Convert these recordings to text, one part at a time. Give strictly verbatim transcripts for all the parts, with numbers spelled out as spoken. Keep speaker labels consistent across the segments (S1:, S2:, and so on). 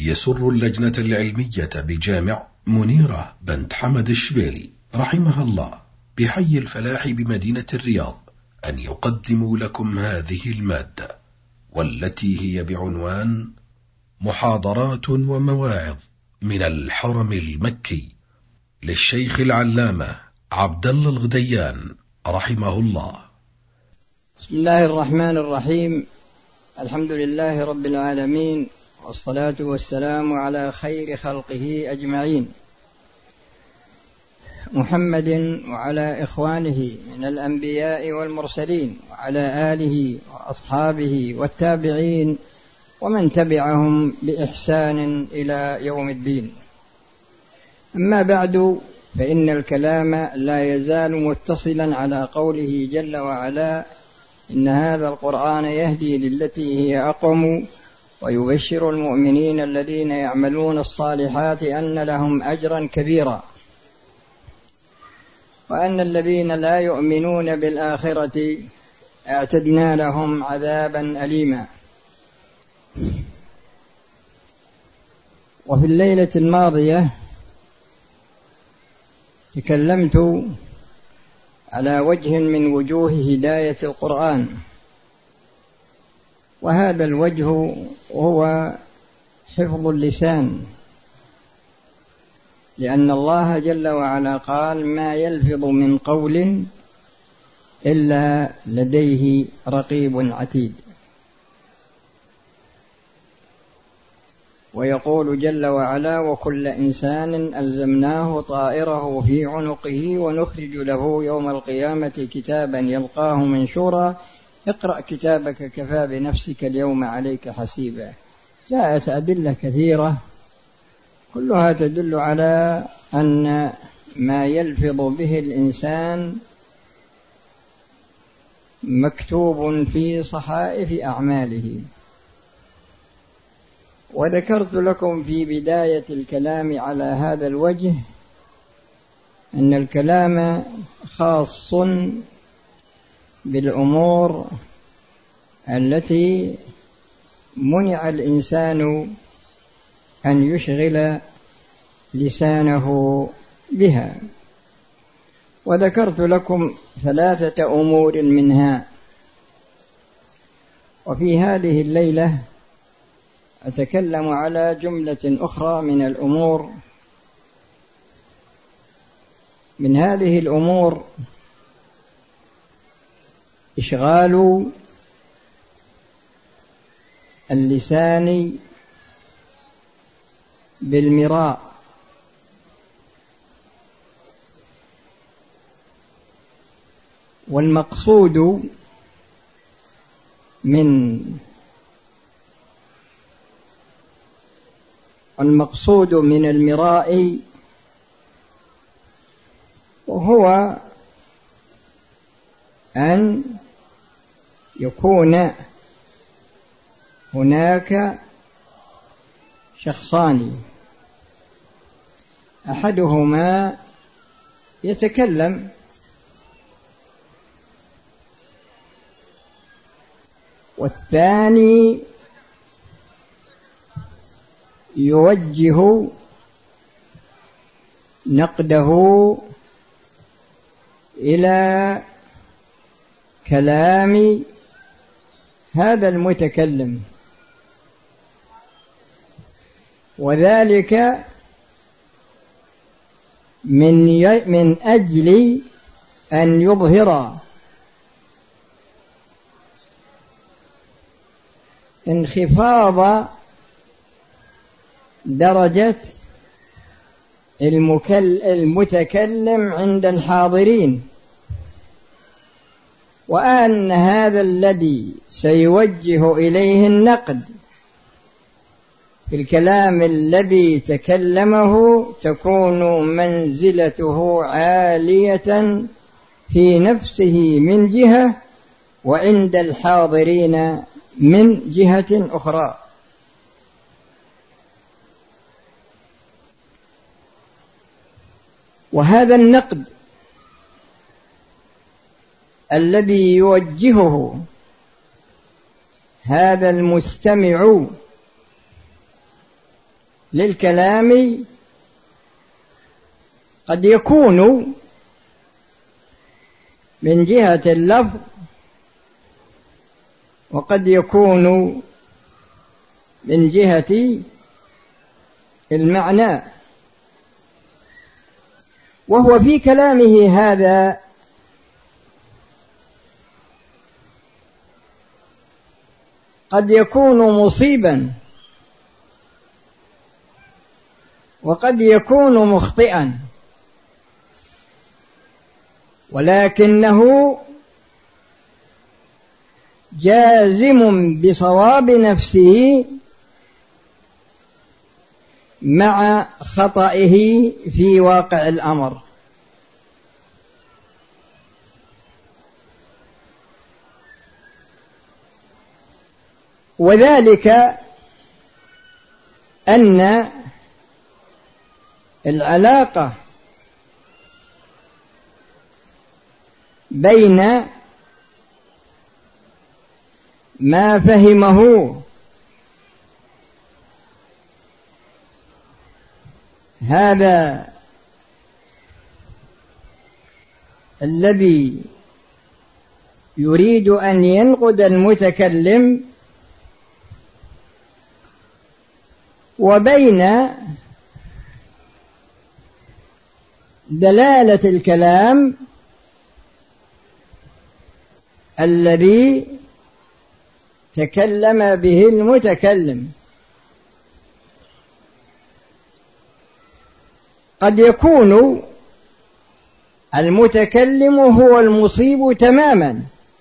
S1: يسر اللجنة العلمية بجامع منيرة بنت حمد الشبيلي رحمها الله بحي الفلاح بمدينة الرياض أن يقدموا لكم هذه المادة، والتي هي بعنوان محاضرات ومواعظ من الحرم المكي للشيخ العلامة عبد الله الغديان رحمه الله.
S2: بسم الله الرحمن الرحيم. الحمد لله رب العالمين، والصلاة والسلام على خير خلقه أجمعين، محمد وعلى إخوانه من الأنبياء والمرسلين، وعلى آله وأصحابه والتابعين ومن تبعهم بإحسان إلى يوم الدين. أما بعد، فإن الكلام لا يزال متصلا على قوله جل وعلا: إن هذا القرآن يهدي للتي هي أقوم ويبشر المؤمنين الذين يعملون الصالحات أن لهم أجرا كبيرا، وأن الذين لا يؤمنون بالآخرة اعتدنا لهم عذابا أليما. وفي الليلة الماضية تكلمت على وجه من وجوه هداية القرآن، وهذا الوجه هو حفظ اللسان، لأن الله جل وعلا قال: ما يلفظ من قول إلا لديه رقيب عتيد. ويقول جل وعلا: وكل إنسان ألزمناه طائره في عنقه ونخرج له يوم القيامة كتابا يلقاه منشورا اقرأ كتابك كفى بنفسك اليوم عليك حسيبا. جاءت أدلة كثيرة كلها تدل على أن ما يلفظ به الإنسان مكتوب في صحائف أعماله. وذكرت لكم في بداية الكلام على هذا الوجه أن الكلام خاص بالأمور التي منع الإنسان أن يشغل لسانه بها. وذكرت لكم ثلاثة أمور منها. وفي هذه الليلة أتكلم على جملة أخرى من الأمور. من هذه الأمور إشغال اللسان بالمراء، والمقصود من المقصود من المراء وهو أن يكون هناك شخصان، أحدهما يتكلم والثاني يوجه نقده إلى كلام هذا المتكلم، وذلك من من أجل أن يظهر انخفاض درجة المتكلم عند الحاضرين، وأن هذا الذي سيوجه إليه النقد في الكلام الذي تكلمه تكون منزلته عالية في نفسه من جهة، وعند الحاضرين من جهة أخرى. وهذا النقد الذي يوجهه هذا المستمع للكلام قد يكون من جهة اللفظ وقد يكون من جهة المعنى، وهو في كلامه هذا قد يكون مصيبا وقد يكون مخطئا، ولكنه جازم بصواب نفسه مع خطئه في واقع الأمر. وذلك أن العلاقة بين ما فهمه هذا الذي يريد أن ينقد المتكلم وبين دلالة الكلام الذي تكلم به المتكلم. قد يكون المتكلم هو المصيب تماما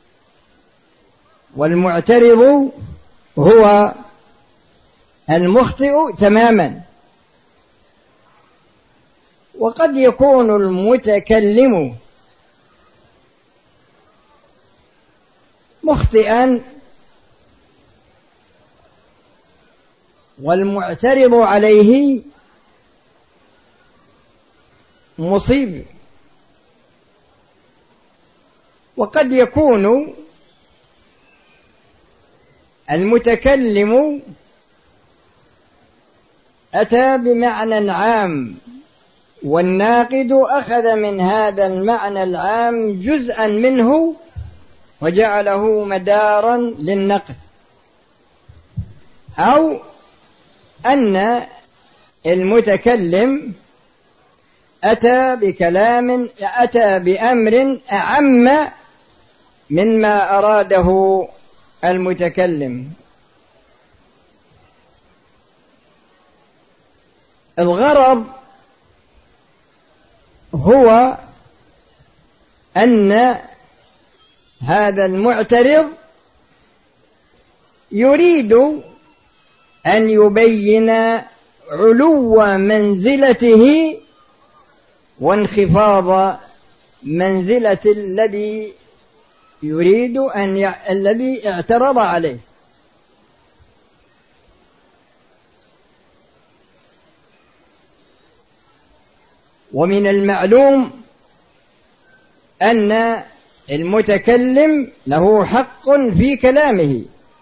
S2: والمعترض هو المخطئ تماما، وقد يكون المتكلم مخطئا والمعترض عليه مصيب، وقد يكون المتكلم أتى بمعنى عام والناقد أخذ من هذا المعنى العام جزءا منه وجعله مدارا للنقد، أو أن المتكلم أتى بكلام أتى بأمر أعم مما أراده المتكلم. الغرض هو أن هذا المعترض يريد أن يبين علو منزلته وانخفاض منزلة الذي يريد أن ي... الذي اعترض عليه. ومن المعلوم أن المتكلم له حق في كلامه،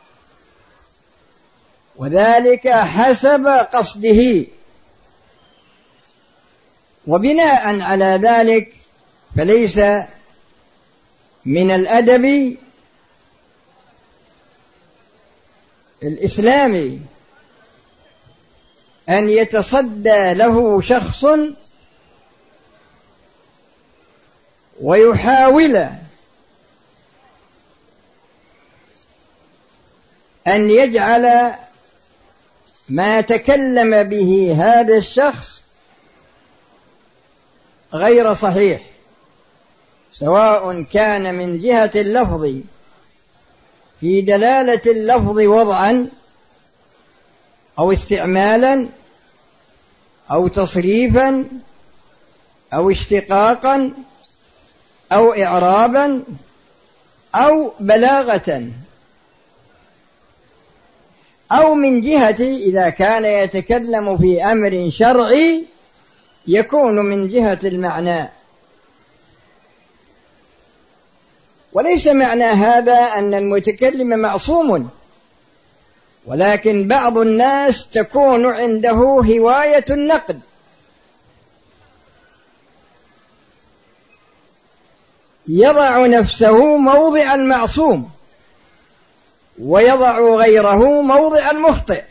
S2: وذلك حسب قصده، وبناء على ذلك فليس من الأدب الإسلامي أن يتصدى له شخص ويحاول أن يجعل ما تكلم به هذا الشخص غير صحيح، سواء كان من جهة اللفظ في دلالة اللفظ وضعا أو استعمالا أو تصريفا أو اشتقاقا أو إعرابا أو بلاغة، أو من جهة إذا كان يتكلم في أمر شرعي يكون من جهة المعنى. وليس معنى هذا أن المتكلم معصوم، ولكن بعض الناس تكون عنده هواية النقد، يضع نفسه موضع المعصوم ويضع غيره موضع المخطئ.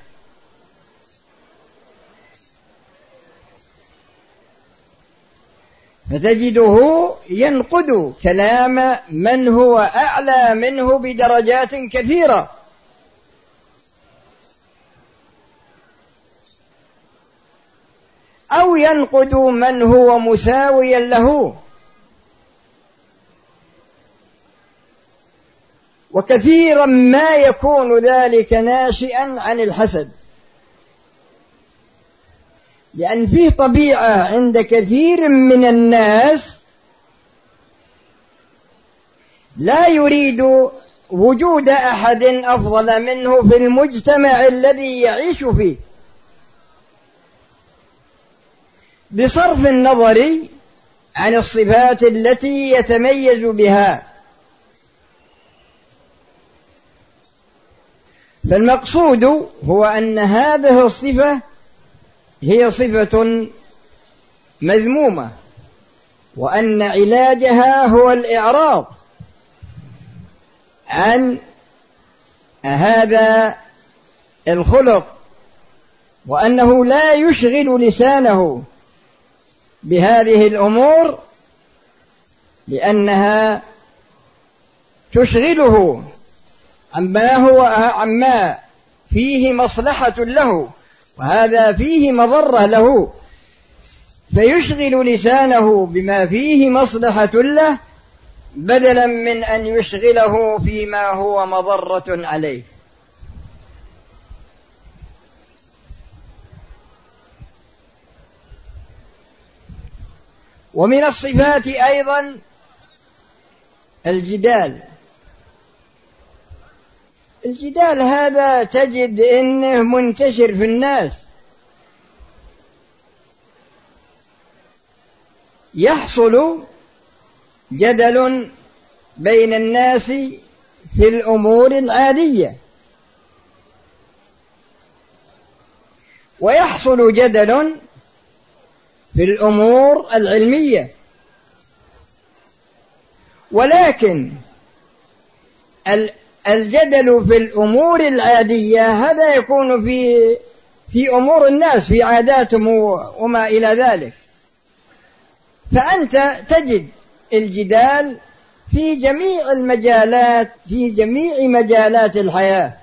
S2: فتجده ينقد كلام من هو أعلى منه بدرجات كثيرة، أو ينقد من هو مساويا له. وكثيرا ما يكون ذلك ناشئا عن الحسد، لأن فيه طبيعة عند كثير من الناس لا يريد وجود أحد أفضل منه في المجتمع الذي يعيش فيه، بصرف النظر عن الصفات التي يتميز بها. فالمقصود هو أن هذه الصفة هي صفة مذمومة، وأن علاجها هو الإعراض عن هذا الخلق، وأنه لا يشغل لسانه بهذه الأمور لأنها تشغله عما هو عما فيه مصلحة له، وهذا فيه مضرة له، فيشغل لسانه بما فيه مصلحة له بدلا من أن يشغله فيما هو مضرة عليه. ومن الصفات أيضا الجدال. الجدال هذا تجد إنه منتشر في الناس، يحصل جدل بين الناس في الأمور العادية، ويحصل جدل في الأمور العلمية، ولكن الجدل في الأمور العادية هذا يكون في في أمور الناس، في عاداتهم وما إلى ذلك. فأنت تجد الجدال في جميع المجالات، في جميع مجالات الحياة،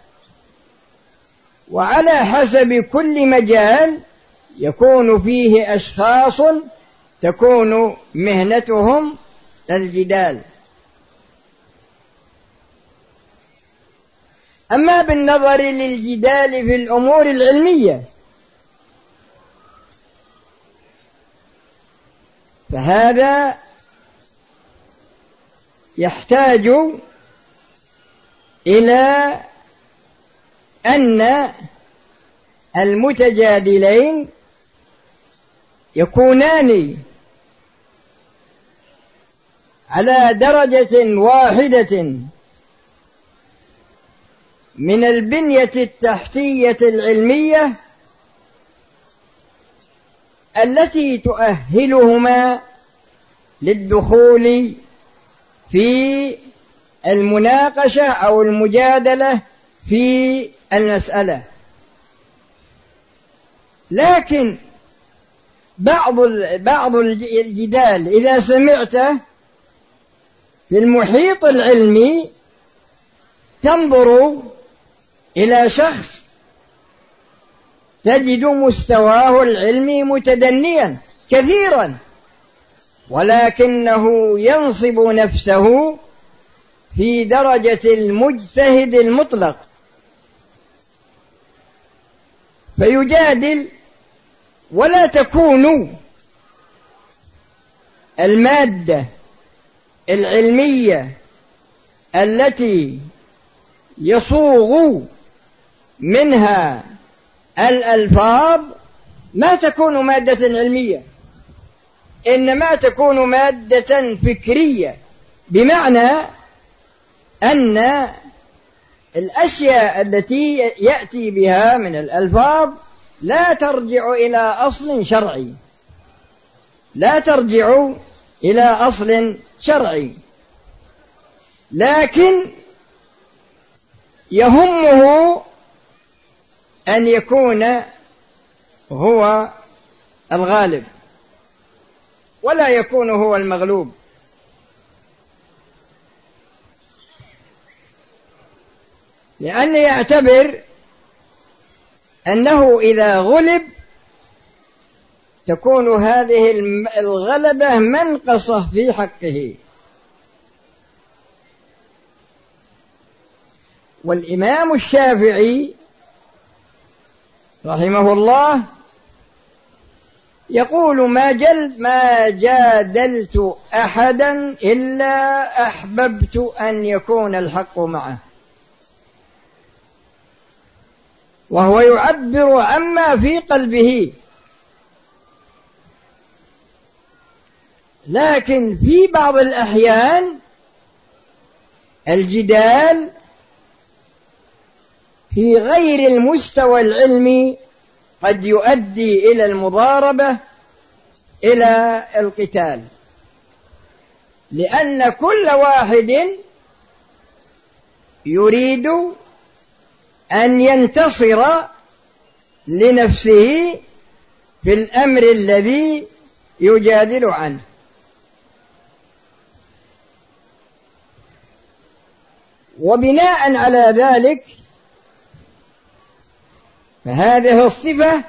S2: وعلى حسب كل مجال يكون فيه أشخاص تكون مهنتهم الجدال. أما بالنظر للجدال في الأمور العلمية فهذا يحتاج إلى أن المتجادلين يكونان على درجة واحدة من البنية التحتية العلمية التي تؤهلهما للدخول في المناقشة أو المجادلة في المسألة. لكن بعض بعض الجدال إذا سمعته في المحيط العلمي تنظر إلى شخص تجد مستواه العلمي متدنيا كثيرا، ولكنه ينصب نفسه في درجة المجتهد المطلق، فيجادل، ولا تكون المادة العلمية التي يصوغ منها الألفاظ ما تكون مادة علمية، إنما تكون مادة فكرية، بمعنى أن الأشياء التي يأتي بها من الألفاظ لا ترجع إلى أصل شرعي، لا ترجع إلى أصل شرعي، لكن يهمه أن يكون هو الغالب ولا يكون هو المغلوب. لأنه يعتبر أنه إذا غلب تكون هذه الغلبة منقصة في حقه. والإمام الشافعي رحمه الله يقول: ما جل ما جادلت أحدا إلا أحببت أن يكون الحق معه. وهو يعبر عما في قلبه، لكن في بعض الأحيان الجدال في غير المستوى العلمي قد يؤدي إلى المضاربة، إلى القتال، لأن كل واحد يريد أن ينتصر لنفسه في الأمر الذي يجادل عنه. وبناء على ذلك فهذه الصفة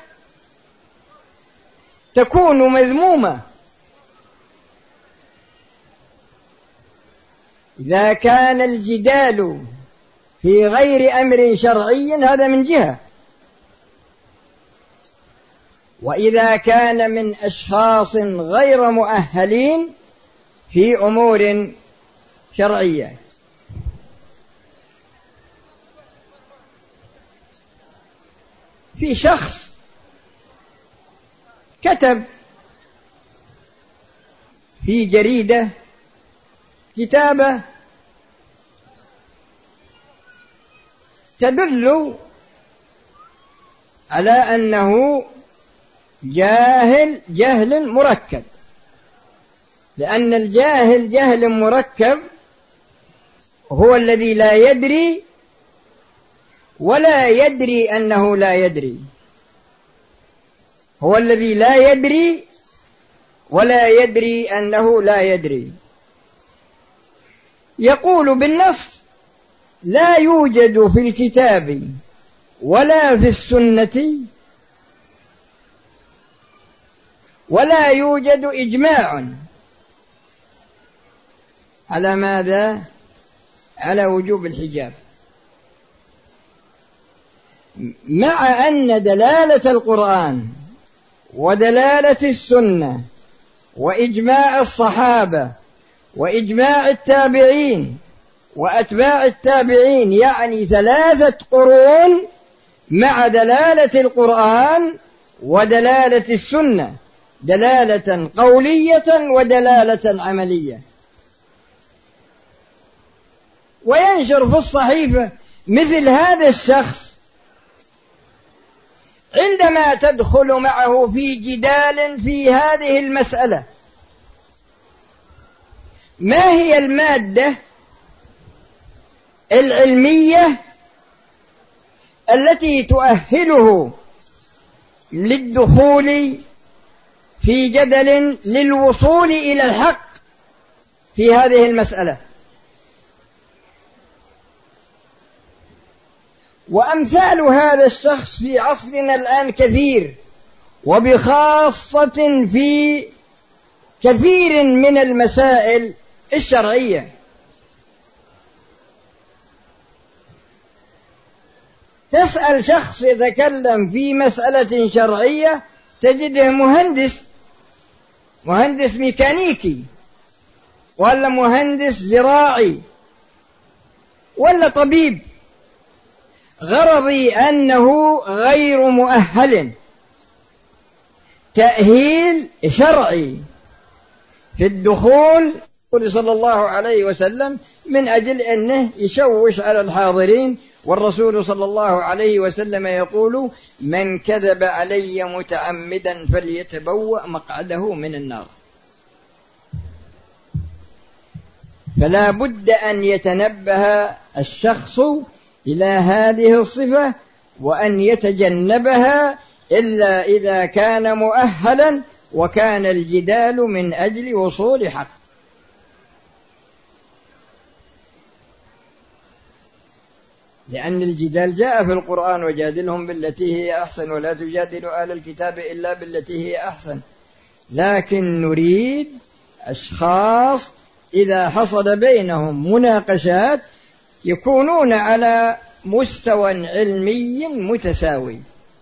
S2: تكون مذمومة إذا كان الجدال في غير أمر شرعي، هذا من جهة، وإذا كان من أشخاص غير مؤهلين في أمور شرعية. في شخص كتب في جريدة كتابة تدل على أنه جاهل جهل مركب، لأن الجاهل جهل مركب هو الذي لا يدري ولا يدري أنه لا يدري، هو الذي لا يدري ولا يدري أنه لا يدري. يقول بالنص: لا يوجد في الكتاب ولا في السنة ولا يوجد إجماع على ماذا؟ على وجوب الحجاب، مع أن دلالة القرآن ودلالة السنة وإجماع الصحابة وإجماع التابعين وأتباع التابعين، يعني ثلاثة قرون، مع دلالة القرآن ودلالة السنة، دلالة قولية ودلالة عملية. وينشر في الصحيفة مثل هذا الشخص عندما تدخل معه في جدال في هذه المسألة: ما هي المادة العلمية التي تؤهله للدخول في جدل للوصول إلى الحق في هذه المسألة؟ وأمثال هذا الشخص في عصرنا الآن كثير، وبخاصة في كثير من المسائل الشرعية. تسأل شخص يتكلم في مسألة شرعية تجده مهندس، مهندس ميكانيكي ولا مهندس زراعي ولا طبيب، غرضي أنه غير مؤهل تأهيل شرعي في الدخول صلى الله عليه وسلم من أجل أنه يشوش على الحاضرين. والرسول صلى الله عليه وسلم يقول: من كذب علي متعمدا فليتبوأ مقعده من النار. فلا بد أن يتنبه الشخص إلى هذه الصفة وأن يتجنبها إلا إذا كان مؤهلا وكان الجدال من أجل وصول حق. لأن الجدال جاء في القرآن: وجادلهم بالتي هي أحسن ولا تجادلوا أهل الكتاب إلا بالتي هي أحسن. لكن نريد أشخاص إذا حصل بينهم مناقشات يكونون على مستوى علمي متساوي.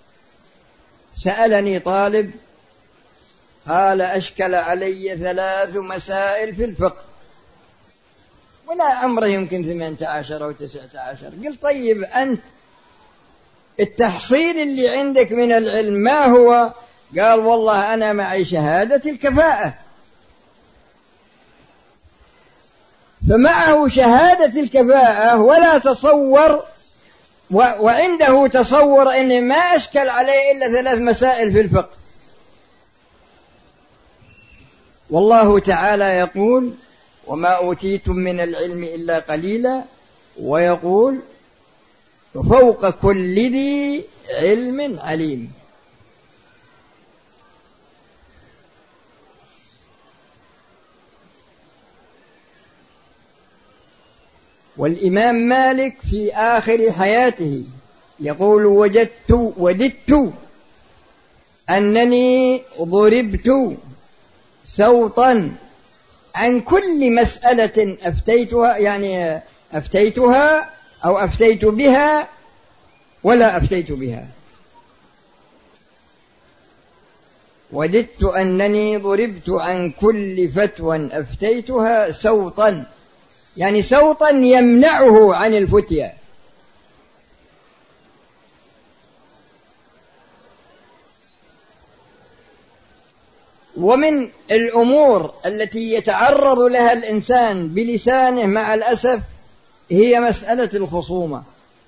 S2: سألني طالب قال: أشكل علي ثلاث مسائل في الفقه، ولا عمره يمكن ثمانية عشر أو تسعة عشر. قلت: طيب أنت التحصيل اللي عندك من العلم ما هو؟ قال: والله أنا معي شهادة الكفاءة. فمعه شهادة الكفاءة ولا تصور وعنده تصور أن ما أشكل عليه إلا ثلاث مسائل في الفقه. والله تعالى يقول: وما أوتيتم من العلم إلا قليلا، ويقول: فوق كل ذي علم عليم. والإمام مالك في آخر حياته يقول: وجدت وددت أنني ضربت سوطا عن كل مسألة أفتيتها، يعني أفتيتها أو أفتيت بها ولا أفتيت بها. وددت أنني ضربت عن كل فتوى أفتيتها سوطا، يعني سوطا يمنعه عن الفتيا. ومن الأمور التي يتعرض لها الإنسان بلسانه مع الأسف هي مسألة الخصومة.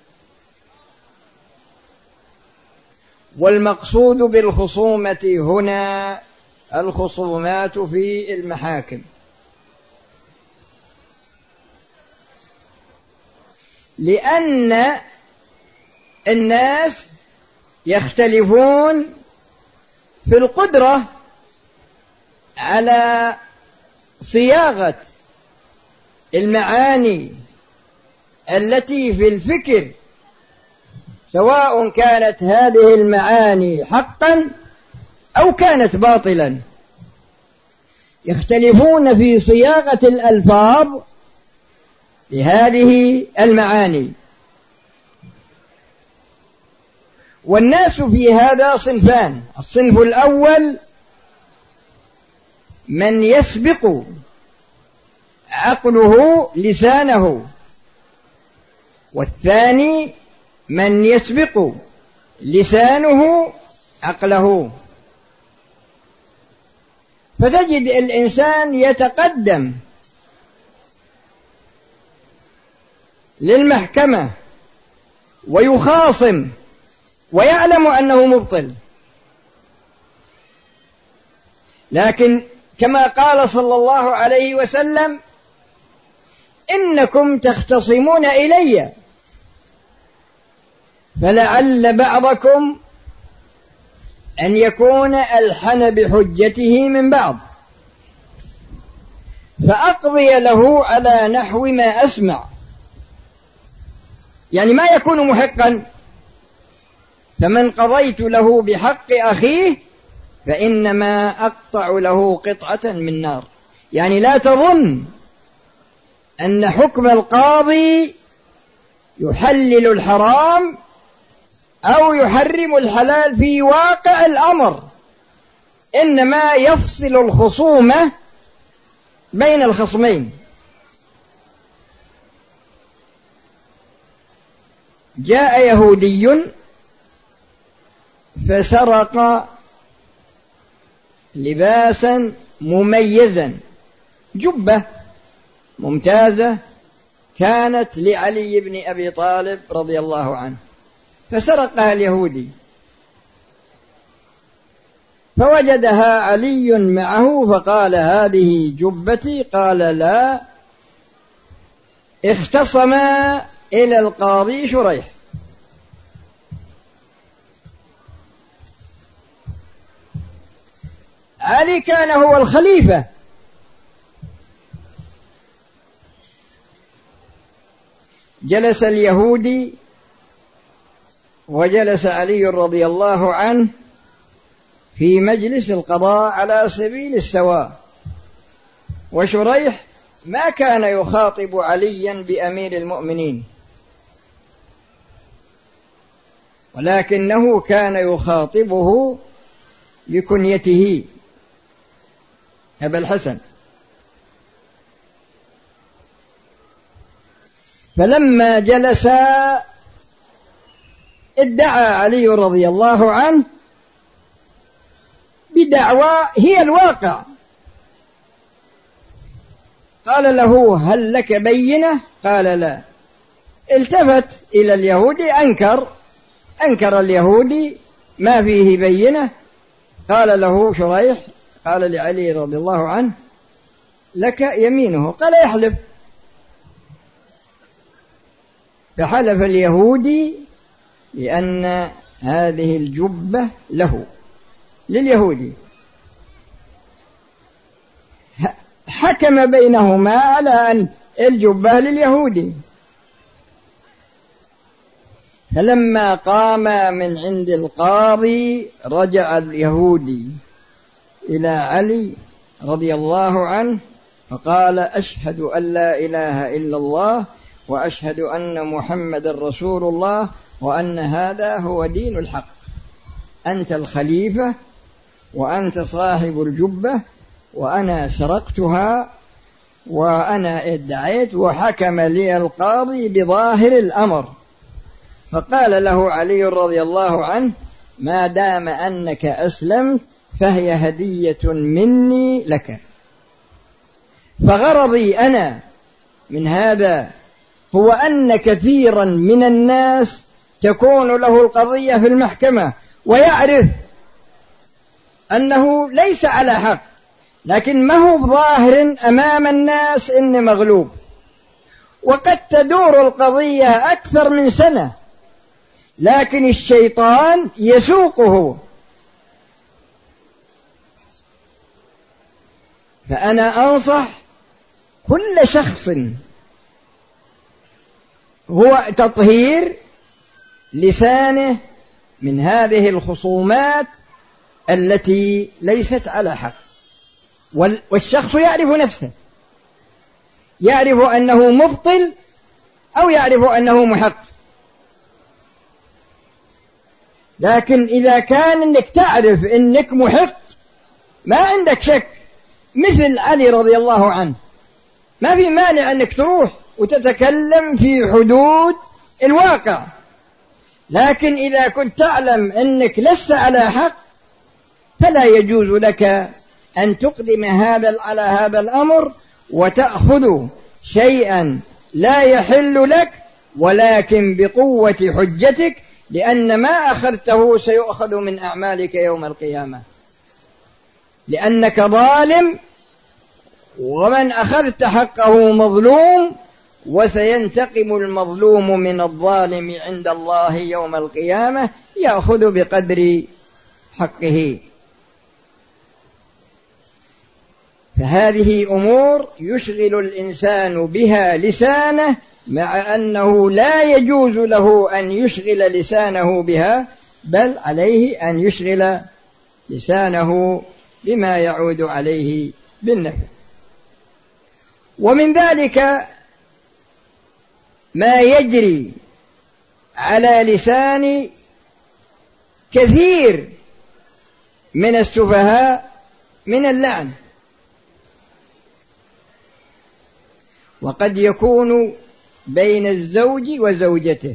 S2: والمقصود بالخصومة هنا الخصومات في المحاكم، لأن الناس يختلفون في القدرة على صياغة المعاني التي في الفكر، سواء كانت هذه المعاني حقا أو كانت باطلا. يختلفون في صياغة الألفاظ لهذه المعاني. والناس في هذا صنفان: الصنف الأول من يسبق عقله لسانه، والثاني من يسبق لسانه عقله. فتجد الإنسان يتقدم للمحكمة ويخاصم ويعلم أنه مبطل، لكن كما قال صلى الله عليه وسلم: إنكم تختصمون إلي فلعل بعضكم أن يكون ألحن بحجته من بعض، فأقضي له على نحو ما أسمع، يعني ما يكون محقا. فمن قضيت له بحق أخيه فإنما أقطع له قطعة من نار. يعني لا تظن أن حكم القاضي يحلل الحرام أو يحرم الحلال في واقع الأمر، إنما يفصل الخصومة بين الخصمين. جاء يهودي فسرق لباسا مميزا، جبة ممتازة كانت لعلي بن أبي طالب رضي الله عنه، فسرقها اليهودي فوجدها علي معه فقال هذه جبتي، قال لا، اختصما إلى القاضي شريح. علي كان هو الخليفة، جلس اليهودي وجلس علي رضي الله عنه في مجلس القضاء على سبيل السواء، وشريح ما كان يخاطب عليا بأمير المؤمنين، ولكنه كان يخاطبه بكنيته أبا الحسن. فلما جلس ادعى علي رضي الله عنه بدعوى هي الواقع، قال له هل لك بينة؟ قال لا. التفت إلى اليهودي أنكر أنكر اليهودي ما فيه بينة. قال له شريح، قال لعلي رضي الله عنه لك يمينه، قال يحلف. فحلف اليهودي لأن هذه الجبة له لليهودي، حكم بينهما على أن الجبة لليهودي. فلما قام من عند القاضي رجع اليهودي إلى علي رضي الله عنه فقال أشهد أن لا إله إلا الله وأشهد أن محمد رسول الله وأن هذا هو دين الحق، أنت الخليفة وأنت صاحب الجبة وأنا سرقتها وأنا ادعيت، وحكم لي القاضي بظاهر الأمر. فقال له علي رضي الله عنه ما دام أنك أسلمت فهي هدية مني لك. فغرضي أنا من هذا هو أن كثيرا من الناس تكون له القضية في المحكمة ويعرف أنه ليس على حق، لكن ما هو ظاهر أمام الناس إن مغلوب، وقد تدور القضية أكثر من سنة لكن الشيطان يسوقه. فأنا أنصح كل شخص هو تطهير لسانه من هذه الخصومات التي ليست على حق، والشخص يعرف نفسه، يعرف أنه مبطل أو يعرف أنه محق. لكن إذا كان أنك تعرف أنك محق ما عندك شك مثل علي رضي الله عنه، ما في مانع أنك تروح وتتكلم في حدود الواقع. لكن إذا كنت تعلم أنك لست على حق فلا يجوز لك أن تقدم هذا على هذا الأمر وتأخذ شيئا لا يحل لك، ولكن بقوة حجتك، لأن ما أخذته سيؤخذ من أعمالك يوم القيامة، لأنك ظالم، ومن أخذت حقه مظلوم، وسينتقم المظلوم من الظالم عند الله يوم القيامة يأخذ بقدر حقه. فهذه أمور يشغل الإنسان بها لسانه، مع أنه لا يجوز له أن يشغل لسانه بها، بل عليه أن يشغل لسانه بما يعود عليه بالنفع. ومن ذلك ما يجري على لسان كثير من السفهاء من اللعن، وقد يكون بين الزوج وزوجته.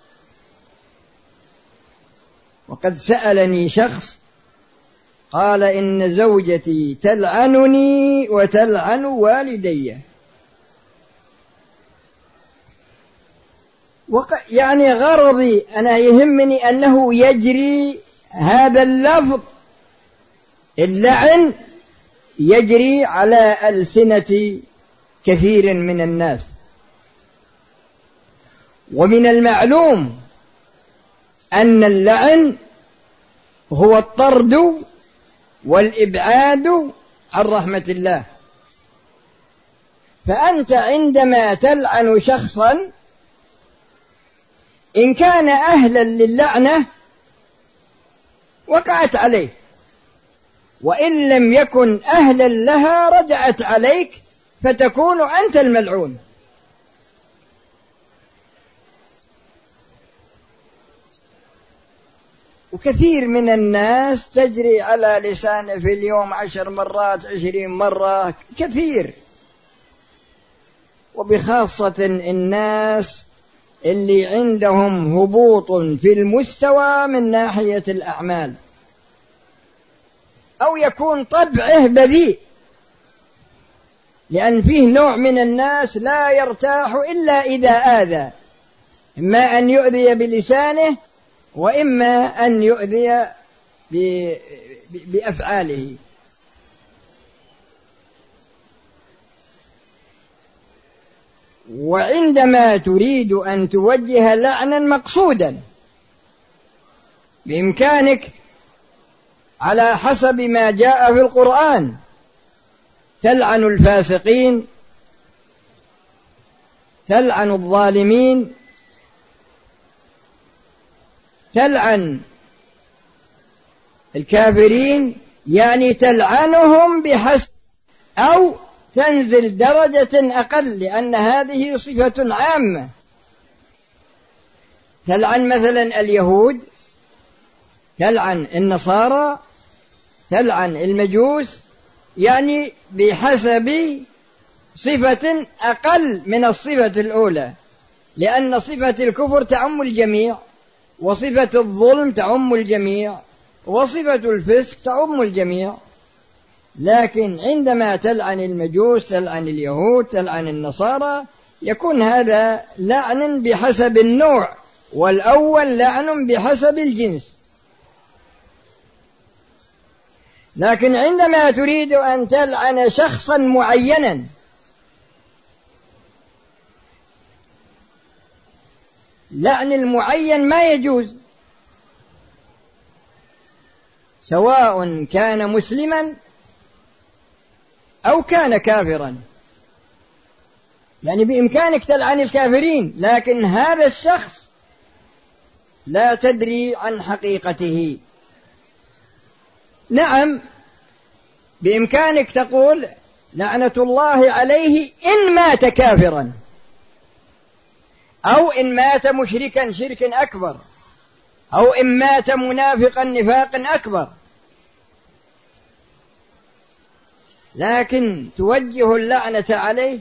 S2: وقد سألني شخص قال إن زوجتي تلعنني وتلعن والدي، يعني غرضي أنا يهمني أنه يجري هذا اللفظ اللعن يجري على ألسنة كثير من الناس. ومن المعلوم أن اللعن هو الطرد والإبعاد عن رحمة الله. فأنت عندما تلعن شخصا إن كان أهلا للعنة وقعت عليه، وإن لم يكن أهلا لها رجعت عليك، فتكون أنت الملعون. وكثير من الناس تجري على لسانه في اليوم عشر مرات عشرين مرة كثير، وبخاصة الناس اللي عندهم هبوط في المستوى من ناحية الأعمال، أو يكون طبعه بذيء، لأن فيه نوع من الناس لا يرتاح إلا إذا آذى، إما أن يؤذي بلسانه وإما أن يؤذي بأفعاله. وعندما تريد أن توجه لعنا مقصودا بإمكانك على حسب ما جاء في القرآن تلعن الفاسقين، تلعن الظالمين، تلعن الكافرين، يعني تلعنهم بحسب، أو تنزل درجة أقل، لأن هذه صفة عامة. تلعن مثلا اليهود، تلعن النصارى، تلعن المجوس، يعني بحسب صفة أقل من الصفة الأولى، لأن صفة الكفر تعم الجميع، وصفة الظلم تعم الجميع، وصفة الفسق تعم الجميع. لكن عندما تلعن المجوس، تلعن اليهود، تلعن النصارى، يكون هذا لعن بحسب النوع، والأول لعن بحسب الجنس. لكن عندما تريد أن تلعن شخصا معينا لعن المعين ما يجوز، سواء كان مسلما أو كان كافرا، يعني بإمكانك تلعن الكافرين، لكن هذا الشخص لا تدري عن حقيقته. نعم بإمكانك تقول لعنة الله عليه إن مات كافرا، أو إن مات مشركا شرك أكبر، أو إن مات منافقا نفاق أكبر، لكن توجه اللعنة عليه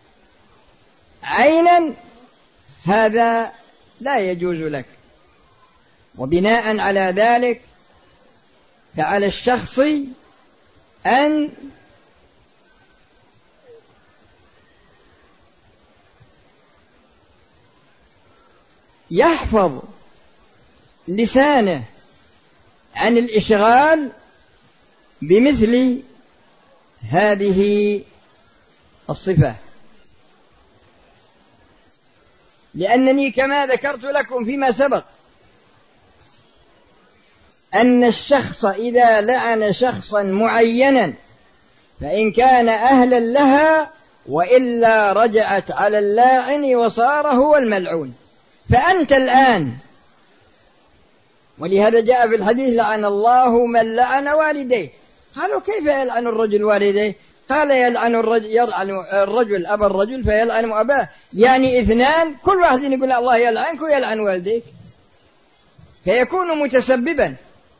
S2: عينا هذا لا يجوز لك. وبناء على ذلك فعلى الشخص أن يحفظ لسانه عن الإشغال بمثل هذه الصفة، لأنني كما ذكرت لكم فيما سبق أن الشخص إذا لعن شخصا معينا فإن كان أهلا لها وإلا رجعت على اللاعن وصار هو الملعون. فأنت الآن، ولهذا جاء في الحديث لعن الله من لعن والديه. قالوا كيف يلعن الرجل والديه؟ قال يلعن الرجل, يلعن الرجل أبا الرجل فيلعن أباه، يعني اثنان كل واحد يقول الله يلعنك ويلعن والديك، فيكون متسببا.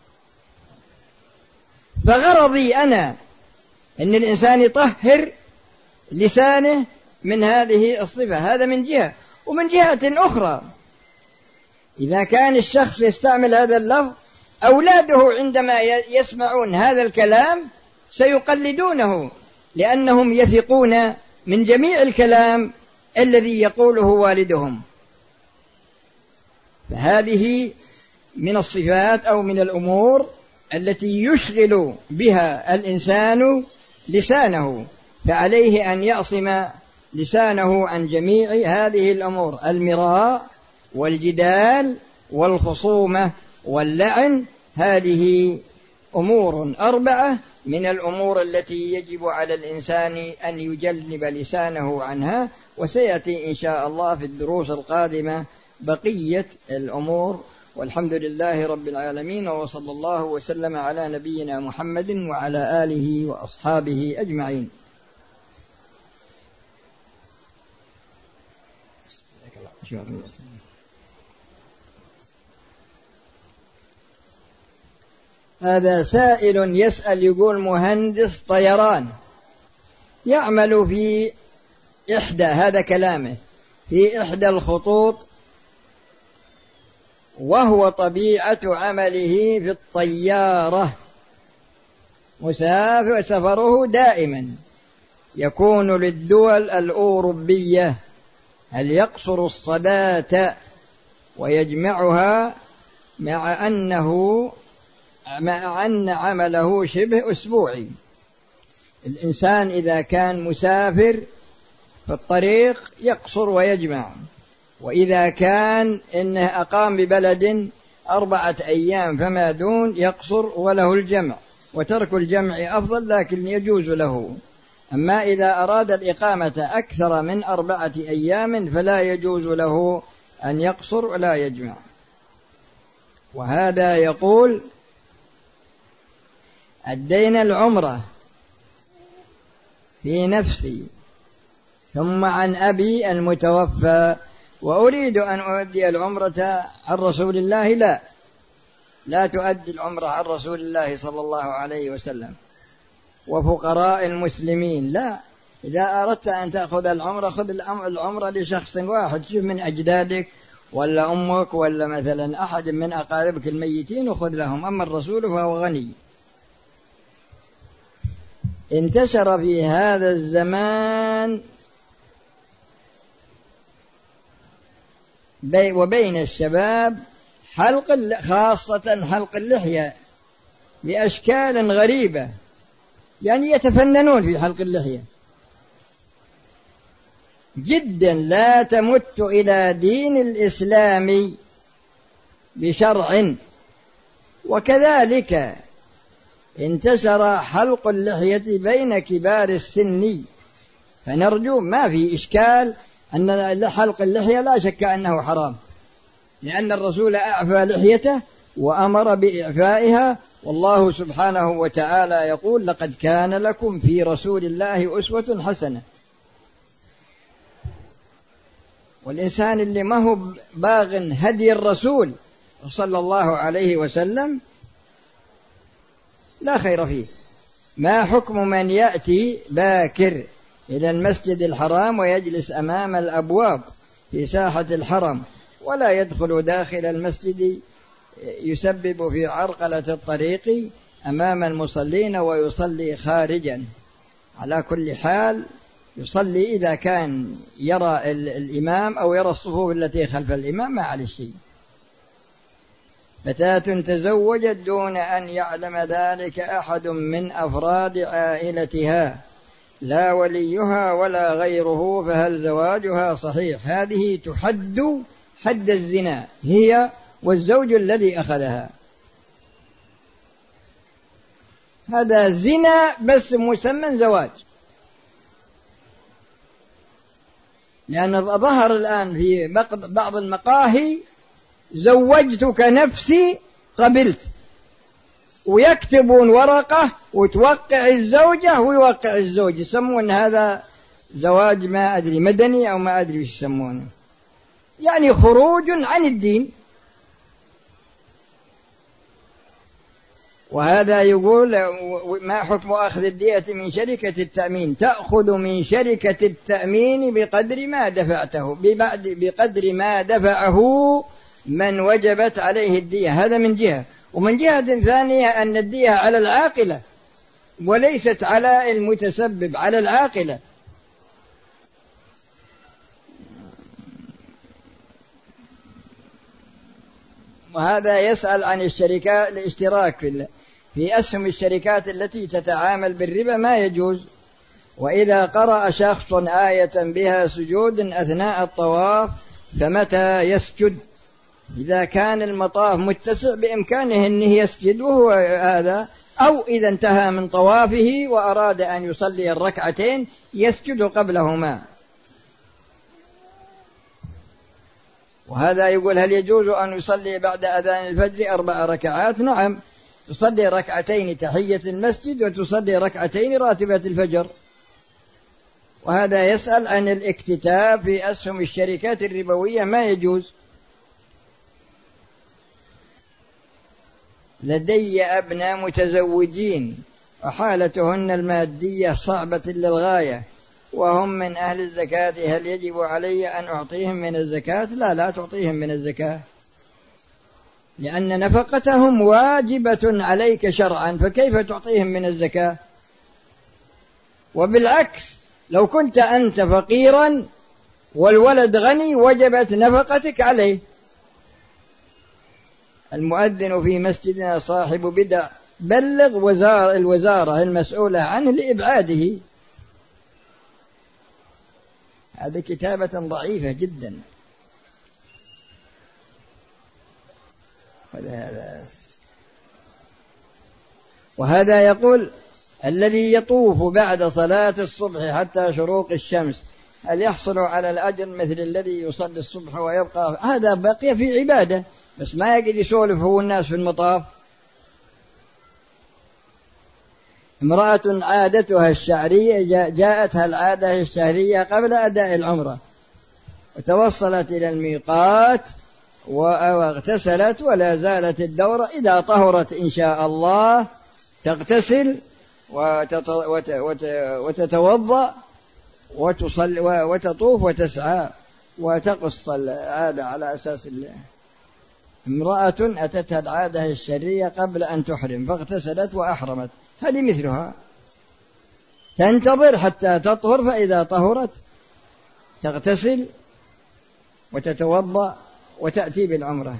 S2: فغرضي أنا أن الإنسان يطهر لسانه من هذه الصفة، هذا من جهة. ومن جهة أخرى إذا كان الشخص يستعمل هذا اللفظ أولاده عندما يسمعون هذا الكلام سيقلدونه، لأنهم يثقون من جميع الكلام الذي يقوله والدهم. فهذه من الصفات أو من الأمور التي يشغل بها الإنسان لسانه، فعليه أن يعصم لسانه عن جميع هذه الأمور: المراء والجدال والخصومة واللعن. هذه أمور أربعة من الأمور التي يجب على الإنسان أن يجنب لسانه عنها، وسيأتي إن شاء الله في الدروس القادمة بقية الأمور. والحمد لله رب العالمين، وصلى الله وسلم على نبينا محمد وعلى آله وأصحابه أجمعين. هذا سائل يسأل يقول: مهندس طيران يعمل في إحدى، هذا كلامه، في إحدى الخطوط، وهو طبيعة عمله في الطيارة مسافر سفره دائما يكون للدول الأوروبية، هل يقصر الصلاة ويجمعها مع أنه مع أن عمله شبه أسبوعي؟ الإنسان إذا كان مسافر في الطريق يقصر ويجمع، وإذا كان إنه أقام ببلد أربعة أيام فما دون يقصر وله الجمع، وترك الجمع أفضل لكن يجوز له. أما إذا أراد الإقامة أكثر من أربعة أيام فلا يجوز له أن يقصر ولا يجمع. وهذا يقول: أدينا العمرة في نفسي ثم عن أبي المتوفى، وأريد أن أؤدي العمرة عن رسول الله. لا لا تؤدي العمرة عن رسول الله صلى الله عليه وسلم وفقراء المسلمين، لا. إذا أردت أن تأخذ العمرة خذ العمرة لشخص واحد، شوف من أجدادك ولا أمك ولا مثلا أحد من أقاربك الميتين وخذ لهم. أما الرسول فهو غني. انتشر في هذا الزمان وبين الشباب حلق، خاصة حلق اللحية، بأشكال غريبة، يعني يتفننون في حلق اللحية جدا، لا تمت إلى دين الإسلام بشرع. وكذلك انتشر حلق اللحية بين كبار السن، فنرجو ما في إشكال أن حلق اللحية لا شك أنه حرام، لأن الرسول أعفى لحيته وأمر بإعفائها، والله سبحانه وتعالى يقول: لقد كان لكم في رسول الله أسوة حسنة. والإنسان اللي ما هو باغ هدي الرسول صلى الله عليه وسلم لا خير فيه. ما حكم من يأتي باكر إلى المسجد الحرام ويجلس أمام الأبواب في ساحة الحرم ولا يدخل داخل المسجد، يسبب في عرقلة الطريق أمام المصلين ويصلي خارجا؟ على كل حال يصلي إذا كان يرى الإمام أو يرى الصفوف التي خلف الإمام ما عليه شيء. فتاة تزوجت دون أن يعلم ذلك أحد من أفراد عائلتها، لا وليها ولا غيره، فهل زواجها صحيح؟ هذه تحد حد الزنا، هي والزوج الذي أخذها. هذا زنا بس مسمى زواج، لأن ظهر الآن في بعض المقاهي: زوجتك نفسي قبلت، ويكتبون ورقة وتوقع الزوجة ويوقع الزوج، يسمون هذا زواج ما أدري مدني أو ما أدري وش يسمونه، يعني خروج عن الدين. وهذا يقول: ما حكم أخذ الدية من شركة التأمين؟ تأخذ من شركة التأمين بقدر ما دفعته، بقدر ما دفعه من وجبت عليه الدية، هذا من جهة. ومن جهة ثانية أن الدية على العاقلة وليست على المتسبب، على العاقلة. وهذا يسأل عن الشركات الاشتراك في في أسهم الشركات التي تتعامل بالربا ما يجوز. وإذا قرأ شخص آية بها سجود أثناء الطواف فمتى يسجد؟ إذا كان المطاف متسع بإمكانه أن يسجد وهو هذا، أو إذا انتهى من طوافه وأراد أن يصلي الركعتين يسجد قبلهما. وهذا يقول هل يجوز أن يصلي بعد أذان الفجر أربع ركعات؟ نعم، تصلي ركعتين تحية المسجد وتصلي ركعتين راتبة الفجر. وهذا يسأل عن الاكتتاب في أسهم الشركات الربوية ما يجوز. لدي أبناء متزوجين وحالتهن المادية صعبة للغاية وهم من أهل الزكاة، هل يجب علي أن أعطيهم من الزكاة؟ لا، لا تعطيهم من الزكاة، لأن نفقتهم واجبة عليك شرعا، فكيف تعطيهم من الزكاة؟ وبالعكس لو كنت أنت فقيرا والولد غني وجبت نفقتك عليه. المؤذن في مسجدنا صاحب بدع، بلغ وزارة الوزارة المسؤولة عنه لإبعاده. هذه كتابة ضعيفة جدا. وهذا يقول الذي يطوف بعد صلاة الصبح حتى شروق الشمس هل يحصل على الأجر مثل الذي يصلي الصبح ويبقى؟ هذا بقي في عبادة، بس ما يقدر يسولف هو الناس في المطاف. امرأة عادتها الشعرية، جاءتها العادة الشهرية قبل أداء العمرة وتوصلت إلى الميقات واغتسلت ولا زالت الدورة، إذا طهرت إن شاء الله تغتسل وتتوضأ وتصل وتطوف وتسعى وتقص العادة على أساس الله. امرأة أتتها العادة الشرية قبل أن تحرم فاغتسلت وأحرمت، هذه مثلها، تنتظر حتى تطهر، فإذا طهرت تغتسل وتتوضأ وتأتي بالعمرة.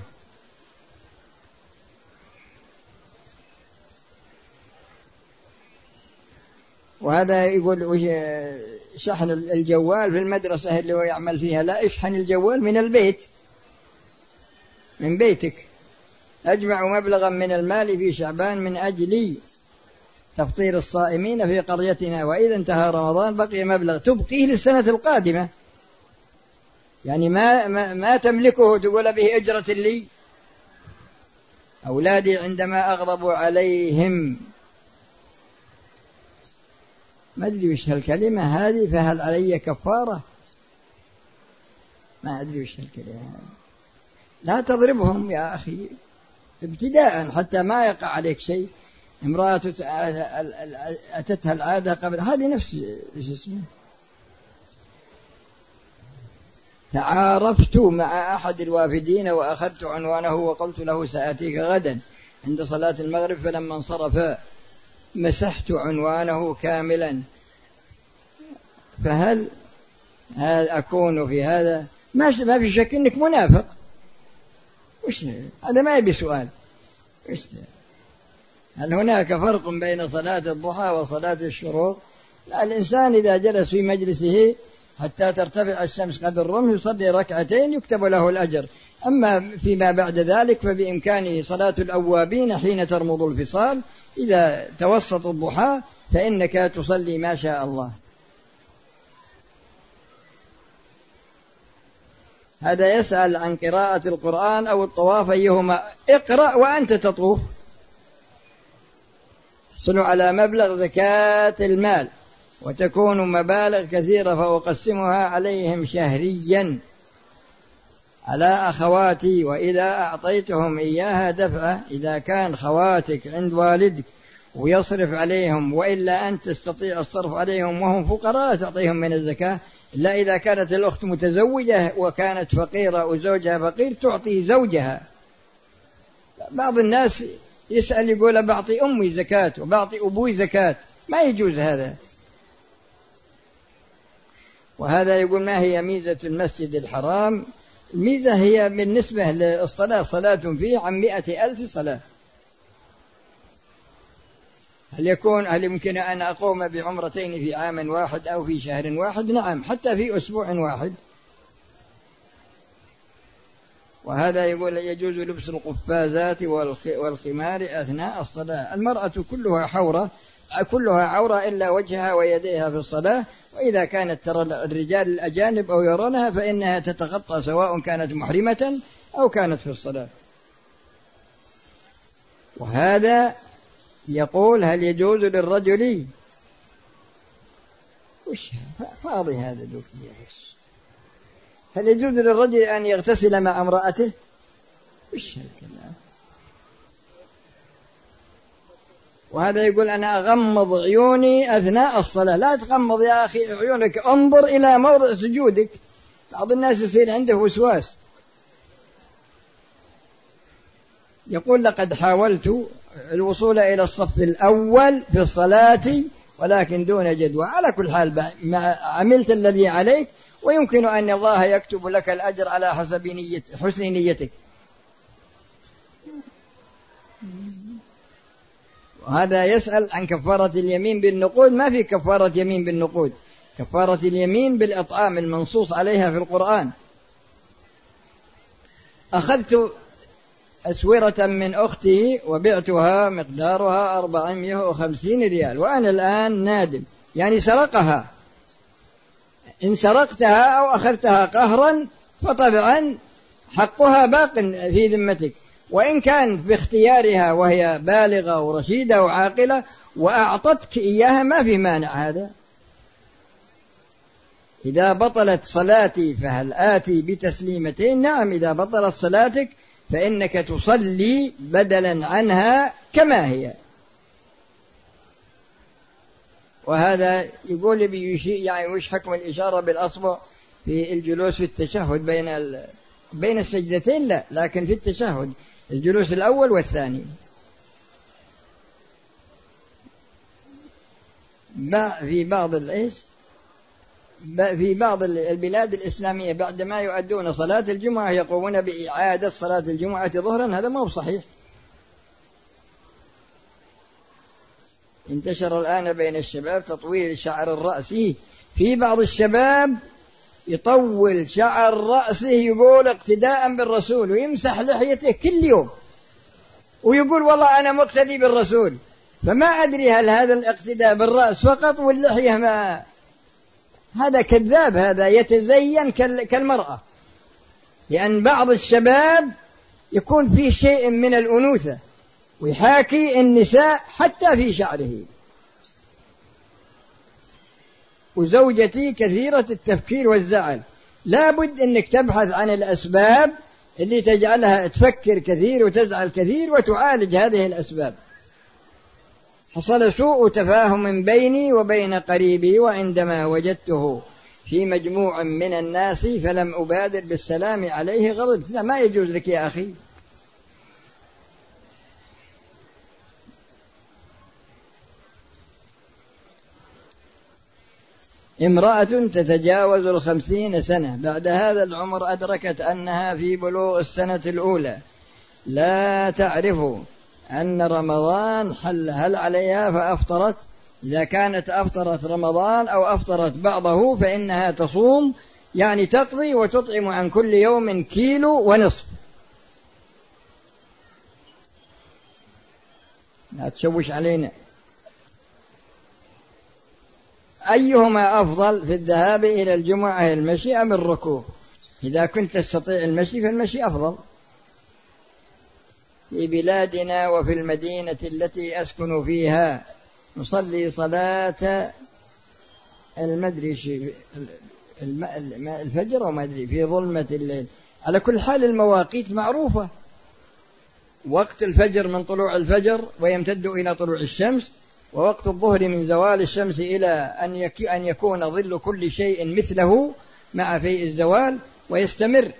S2: وهذا يقول شحن الجوال في المدرسة اللي هو يعمل فيها، لا، اشحن الجوال من البيت، من بيتك. أجمع مبلغا من المال في شعبان من أجل تفطير الصائمين في قريتنا، وإذا انتهى رمضان بقي مبلغ تبقيه للسنة القادمة، يعني ما, ما, ما تملكه تقول به أجرة لي. أولادي عندما أغضبوا عليهم، ما أدري وش هالكلمة هذه، فهل علي كفارة؟ ما أدري وش هالكلمة هذه. لا تضربهم يا أخي ابتداء حتى ما يقع عليك شيء. امرأة أتتها العادة قبل، هذه نفس اسمه تعارفت مع أحد الوافدين وأخذت عنوانه وقلت له سآتيك غدا عند صلاة المغرب، فلما انصرف مسحت عنوانه كاملا، فهل هل أكون في هذا؟ ما في شك أنك منافق. وش هذا؟ ما يبي سؤال. وش هل هناك فرق بين صلاة الضحى وصلاة الشروق؟ الإنسان إذا جلس في مجلسه حتى ترتفع الشمس قدر الرمح يصلي ركعتين يكتب له الأجر، أما فيما بعد ذلك فبإمكانه صلاة الأوابين حين ترمض الفصال، إذا توسط الضحى فإنك تصلي ما شاء الله. هذا يسأل عن قراءة القرآن أو الطواف أيهما. اقرأ وأنت تطوف، تحصل على مبلغ زكاة المال وتكون مبالغ كثيرة فأقسمها عليهم شهريا على أخواتي، وإذا أعطيتهم إياها دفعة، إذا كان خواتك عند والدك ويصرف عليهم وإلا أنت تستطيع الصرف عليهم وهم فقراء تعطيهم من الزكاة، إلا إذا كانت الأخت متزوجة وكانت فقيرة وزوجها فقير تعطي زوجها. بعض الناس يسأل يقول بعطي أمي زكاة وبعطي أبوي زكاة، ما يجوز هذا. وهذا يقول ما هي ميزة المسجد الحرام؟ الميزة هي بالنسبة للصلاة صلاة فيه عن مئة ألف صلاة. هل يكون هل يمكن أن أقوم بعمرتين في عام واحد أو في شهر واحد؟ نعم، حتى في أسبوع واحد. وهذا يقول يجوز لبس القفازات والخمار أثناء الصلاة. المرأة كلها حورة كلها عورة إلا وجهها ويديها في الصلاة، وإذا كانت ترى الرجال الأجانب أو يرونها فإنها تتغطى سواء كانت محرمة أو كانت في الصلاة. وهذا يقول هل يجوز للرجل وش فاضي هذا دوكية هل يجوز للرجل أن يغتسل مع امرأته؟ وش هالكلام؟ وهذا يقول أنا أغمض عيوني أثناء الصلاة. لا تغمض يا أخي عيونك، انظر إلى موضع سجودك. بعض الناس يصير عنده وسواس. يقول لقد حاولت الوصول إلى الصف الأول في الصلاة ولكن دون جدوى. على كل حال عملت الذي عليك، ويمكن أن الله يكتب لك الأجر على حسب نية حسن نيتك. وهذا يسأل عن كفارة اليمين بالنقود. ما في كفارة يمين بالنقود، كفارة اليمين بالإطعام المنصوص عليها في القرآن. أخذت أسورة من أختي وبعتها مقدارها أربعمائة وخمسين ريال وأنا الآن نادم، يعني سرقها. إن سرقتها أو أخذتها قهرا فطبعا حقها باق في ذمتك، وإن كان باختيارها وهي بالغة ورشيدة وعاقلة وأعطتك إياها ما في مانع. هذا إذا بطلت صلاتي فهل آتي بتسليمتين؟ نعم، إذا بطلت صلاتك فإنك تصلي بدلا عنها كما هي. وهذا يقول بيشي يعني وش حكم الإشارة بالأصبع في الجلوس في التشهد بين ال... بين السجدتين؟ لا، لكن في التشهد الجلوس الأول والثاني. في بعض الإيش في بعض البلاد الإسلامية بعدما يؤدون صلاة الجمعة يقومون بإعادة صلاة الجمعة ظهرا. هذا ما هو صحيح. انتشر الآن بين الشباب تطويل شعر الرأس. في بعض الشباب يطول شعر رأسه يقول اقتداء بالرسول، ويمسح لحيته كل يوم ويقول والله أنا مقتدي بالرسول. فما أدري هل هذا الاقتداء بالرأس فقط واللحية ما؟ هذا كذاب، هذا يتزين كالمرأة. لأن بعض الشباب يكون فيه شيء من الأنوثة ويحاكي النساء حتى في شعره. وزوجتي كثيرة التفكير والزعل، لا بد أنك تبحث عن الأسباب اللي تجعلها تفكر كثير وتزعل كثير وتعالج هذه الأسباب. حصل سوء تفاهم بيني وبين قريبي، وعندما وجدته في مجموع من الناس فلم أبادر بالسلام عليه غضبت. لا، ما يجوز لك يا أخي. امرأة تتجاوز الخمسين سنة بعد هذا العمر أدركت أنها في بلوغ السنة الأولى، لا تعرف أن رمضان حل، هل عليها فأفطرت؟ إذا كانت أفطرت رمضان أو أفطرت بعضه فإنها تصوم، يعني تقضي وتطعم عن كل يوم كيلو ونصف. لا تشوش علينا. أيهما أفضل في الذهاب إلى الجمعة، المشي أم الركوب؟ إذا كنت تستطيع المشي فالمشي أفضل. في بلادنا وفي المدينة التي أسكن فيها نصلي صلاة المدري الفجر وما أدري في ظلمة الليل. على كل حال المواقيت معروفة، وقت الفجر من طلوع الفجر ويمتد إلى طلوع الشمس، ووقت الظهر من زوال الشمس إلى أن يكون ظل كل شيء مثله مع فيء الزوال، ويستمر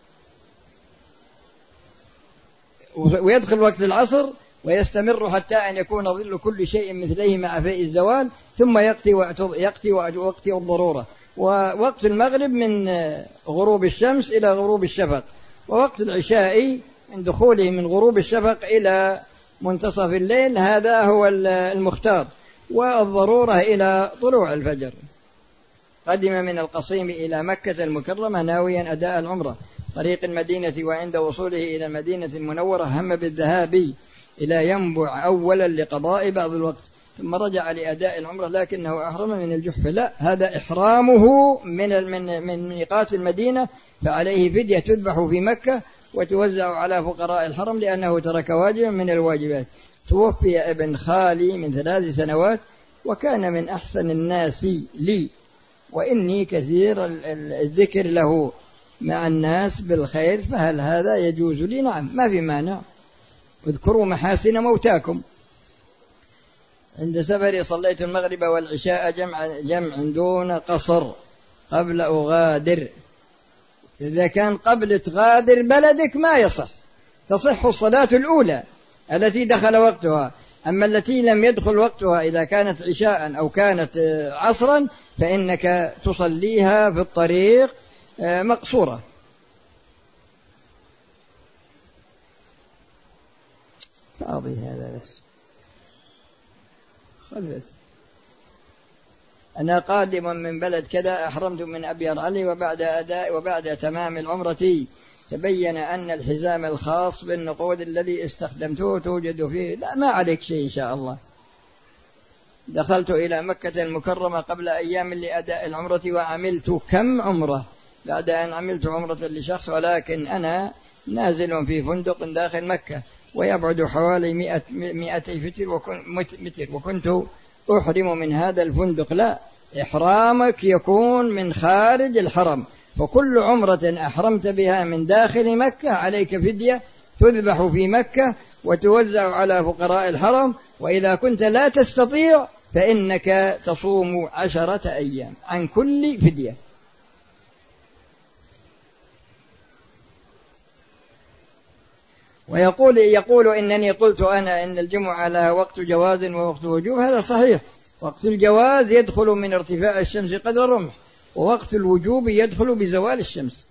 S2: ويدخل وقت العصر ويستمر حتى أن يكون ظل كل شيء مثله مع فيء الزوال، ثم يقضي وقت الضرورة. ووقت المغرب من غروب الشمس إلى غروب الشفق، ووقت العشاء من دخوله من غروب الشفق إلى منتصف الليل، هذا هو المختار، والضرورة إلى طلوع الفجر. قدم من القصيم إلى مكة المكرمة ناويا أداء العمرة طريق المدينة، وعند وصوله إلى المدينة المنورة هم بالذهاب إلى ينبع أولا لقضاء بعض الوقت، ثم رجع لأداء العمرة لكنه أحرم من الجحفة. لا، هذا إحرامه من من من ميقات المدينة، فعليه فدية تذبح في مكة وتوزع على فقراء الحرم لأنه ترك واجبا من الواجبات. توفي ابن خالي من ثلاث سنوات وكان من أحسن الناس لي، وإني كثير الذكر له مع الناس بالخير، فهل هذا يجوز لي؟ نعم، ما في مانع. اذكروا محاسن موتاكم. عند سفري صليت المغرب والعشاء جمع, جمع دون قصر قبل أغادر. إذا كان قبل تغادر بلدك ما يصح، تصح الصلاة الأولى التي دخل وقتها، أما التي لم يدخل وقتها إذا كانت عشاء أو كانت عصرا فإنك تصليها في الطريق مقصورة. فاضي هذا بس خلص. أنا قادم من بلد كذا، أحرمت من أبيض علي، وبعد أداء وبعد تمام العمرة تبين أن الحزام الخاص بالنقود الذي استخدمته توجد فيه. لا، ما عليك شيء إن شاء الله. دخلت إلى مكة المكرمة قبل أيام لأداء العمرة، وعملت كم عمرة بعد أن عملت عمرة لشخص، ولكن أنا نازل في فندق داخل مكة ويبعد حوالي مئة مئتي متر، وكنت أحرم من هذا الفندق. لا، إحرامك يكون من خارج الحرم، فكل عمرة أحرمت بها من داخل مكة عليك فدية تذبح في مكة وتوزع على فقراء الحرم، وإذا كنت لا تستطيع فإنك تصوم عشرة أيام عن كل فدية. ويقول يقول إنني قلت أنا إن الجمعة لها وقت جواز ووقت وجوب. هذا صحيح، وقت الجواز يدخل من ارتفاع الشمس قدر الرمح، ووقت الوجوب يدخل بزوال الشمس.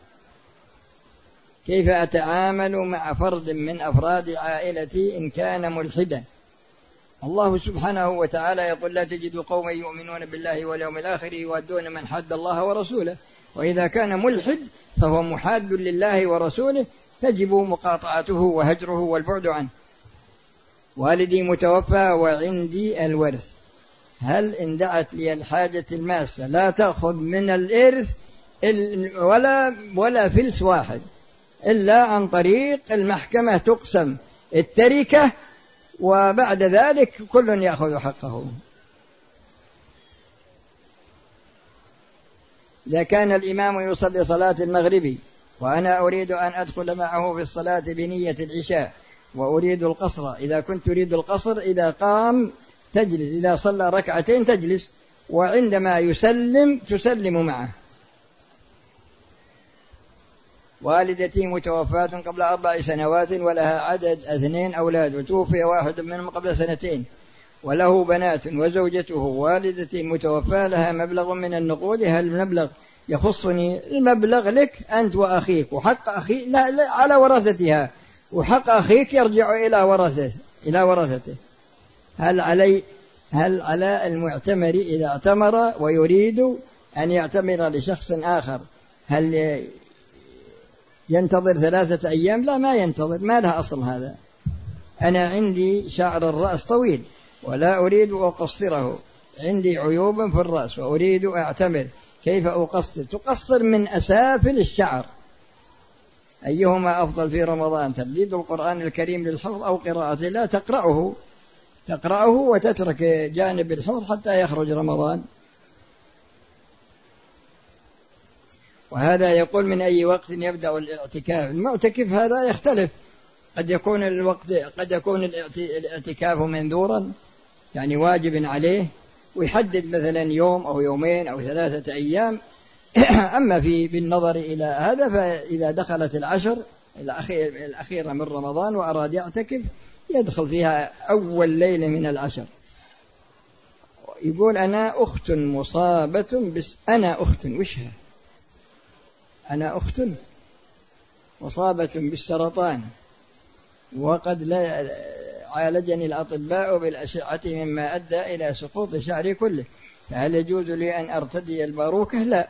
S2: كيف أتعامل مع فرد من أفراد عائلتي إن كان ملحدا؟ الله سبحانه وتعالى يقول لا تجد قوما يؤمنون بالله واليوم الآخر يودون من حد الله ورسوله، وإذا كان ملحد فهو محاد لله ورسوله، تجب مقاطعته وهجره والبعد عنه. والدي متوفى وعندي الورث، هل إن دعت لي الحاجة الماسة لا تأخذ من الإرث ولا ولا فلس واحد إلا عن طريق المحكمة تقسم التركة، وبعد ذلك كل يأخذ حقه. إذا كان الإمام يصلي صلاة المغرب وأنا أريد أن أدخل معه في الصلاة بنية العشاء وأريد القصر، إذا كنت أريد القصر إذا قام تجلس، إذا صلى ركعتين تجلس، وعندما يسلم تسلم معه. والدتي متوفاة قبل أربع سنوات ولها عدد اثنين أولاد، وتوفي واحد منهم قبل سنتين، وله بنات وزوجته. والدتي متوفاة لها مبلغ من النقود، هل المبلغ يخصني؟ المبلغ لك أنت وأخيك، وحق أخي لا لا على ورثتها، وحق أخيك يرجع إلى ورثته إلى ورثته. هل علي هل على المعتمر إذا اعتمر ويريد أن يعتمر لشخص آخر هل ينتظر ثلاثة أيام؟ لا، ما ينتظر، ما لها أصل هذا. أنا عندي شعر الرأس طويل ولا أريد أقصره، عندي عيوب في الرأس وأريد أعتمر، كيف أقصر؟ تقصر من أسافل الشعر. أيهما أفضل في رمضان، تبليد القرآن الكريم للحفظ أو قراءته؟ لا، تقرأه تقرأه وتترك جانب الحفظ حتى يخرج رمضان. وهذا يقول من أي وقت يبدأ الاعتكاف؟ المعتكف هذا يختلف، قد يكون الوقت قد يكون الاعتكاف منذورا يعني واجب عليه ويحدد مثلا يوم أو يومين أو ثلاثة أيام. أما في بالنظر إلى هذا فإذا دخلت العشر الأخيرة من رمضان وأراد يعتكف يدخل فيها أول ليلة من العشر، يقول أنا أخت مصابة بس أنا أخت وشها أنا أخت مصابة بالسرطان وقد لا عالجني الأطباء بالأشعة مما أدى إلى سقوط شعري كله، فهل يجوز لي أن أرتدي الباروكة؟ لا،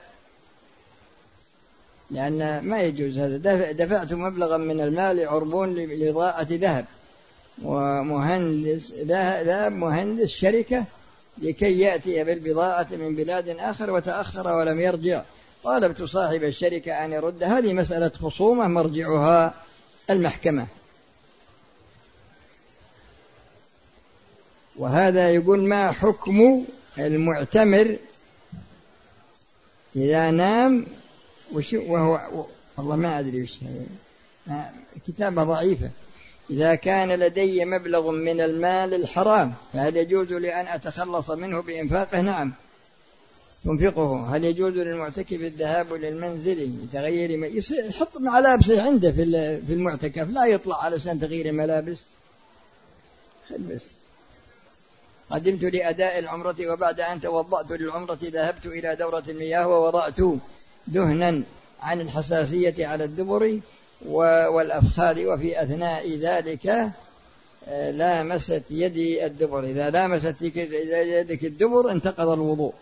S2: لأن ما يجوز هذا. دفعت مبلغا من المال عربون لإضاءة ذهب، ومهندس ذهب مهندس شركة لكي يأتي بالبضاعة من بلاد آخر وتأخر ولم يرجع. طالبت صاحب الشركة أن يرد. هذه مسألة خصومة مرجعها المحكمة. وهذا يقول ما حكم المعتمر إذا نام وهو والله ما أدري وش كتابة ضعيفة. إذا كان لدي مبلغ من المال الحرام فهل يجوز لي أن أتخلص منه بإنفاقه؟ نعم تنفقه. هل يجوز للمعتكف الذهاب للمنزل تغيير يحط ملابسه عنده في المعتكف، لا يطلع علشان تغيير ملابس بس. قدمت لأداء العمرة وبعد أن توضأت للعمرة ذهبت إلى دورة المياه ووضعت دهنا عن الحساسية على الدبر والأفخاذ، وفي أثناء ذلك لامست يدي الدبر. إذا لامست يدك الدبر انتقض الوضوء.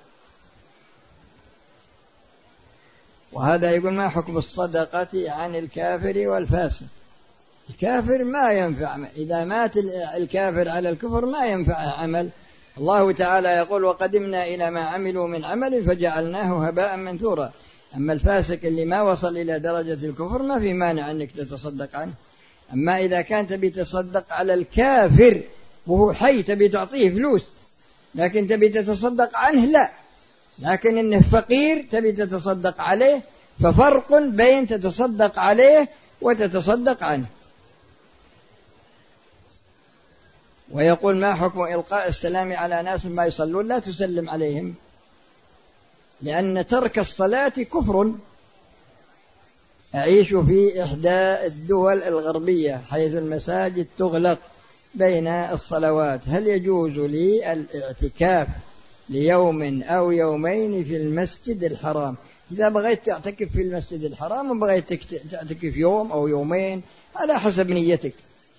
S2: وهذا يقول ما حكم الصدقة عن الكافر والفاسق؟ الكافر ما ينفع، إذا مات الكافر على الكفر ما ينفع عمل. الله تعالى يقول وقدمنا إلى ما عملوا من عمل فجعلناه هباء منثورا. أما الفاسق اللي ما وصل إلى درجة الكفر ما في مانع أنك تتصدق عنه. أما إذا كان تبي تصدق على الكافر وهو حي تبي تعطيه فلوس، لكن تبي تتصدق عنه لا، لكن إنه فقير تبي تتصدق عليه، ففرق بين تتصدق عليه وتتصدق عنه. ويقول ما حكم إلقاء السلام على ناس ما يصلون؟ لا تسلم عليهم، لأن ترك الصلاة كفر. أعيش في إحدى الدول الغربية حيث المساجد تغلق بين الصلوات، هل يجوز لي الاعتكاف ليوم أو يومين في المسجد الحرام؟ إذا بغيت تعتكف في المسجد الحرام وبغيت تعتكف يوم أو يومين على حسب نيتك.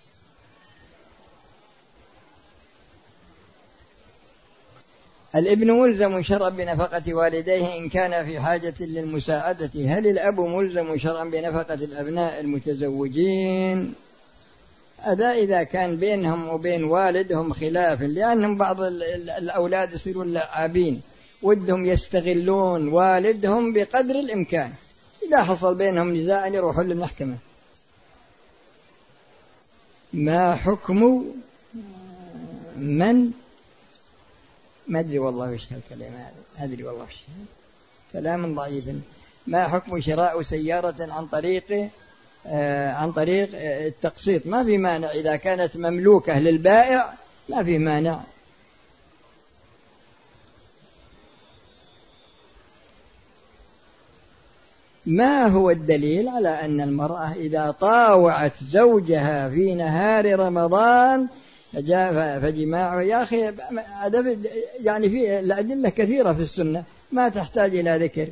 S2: الابن ملزم شرعا بنفقة والديه إن كان في حاجة للمساعدة، هل الأب ملزم شرعا بنفقة الأبناء المتزوجين؟ هذا إذا كان بينهم وبين والدهم خلاف، لأنهم بعض الأولاد يصيرون لعابين ودهم يستغلون والدهم بقدر الإمكان، إذا حصل بينهم نزاع يروحون للمحكمة. ما حكم من ما أدري والله وش هالكلام هذا، أدري والله وش كلام ضعيف. ما حكم شراء سيارة عن طريق آه عن طريق التقسيط؟ ما في مانع إذا كانت مملوكة للبائع، ما في مانع. ما هو الدليل على أن المرأة إذا طاوعت زوجها في نهار رمضان فجماعه؟ يا أخي يعني في الأدلة كثيرة في السنة ما تحتاج إلى ذكر.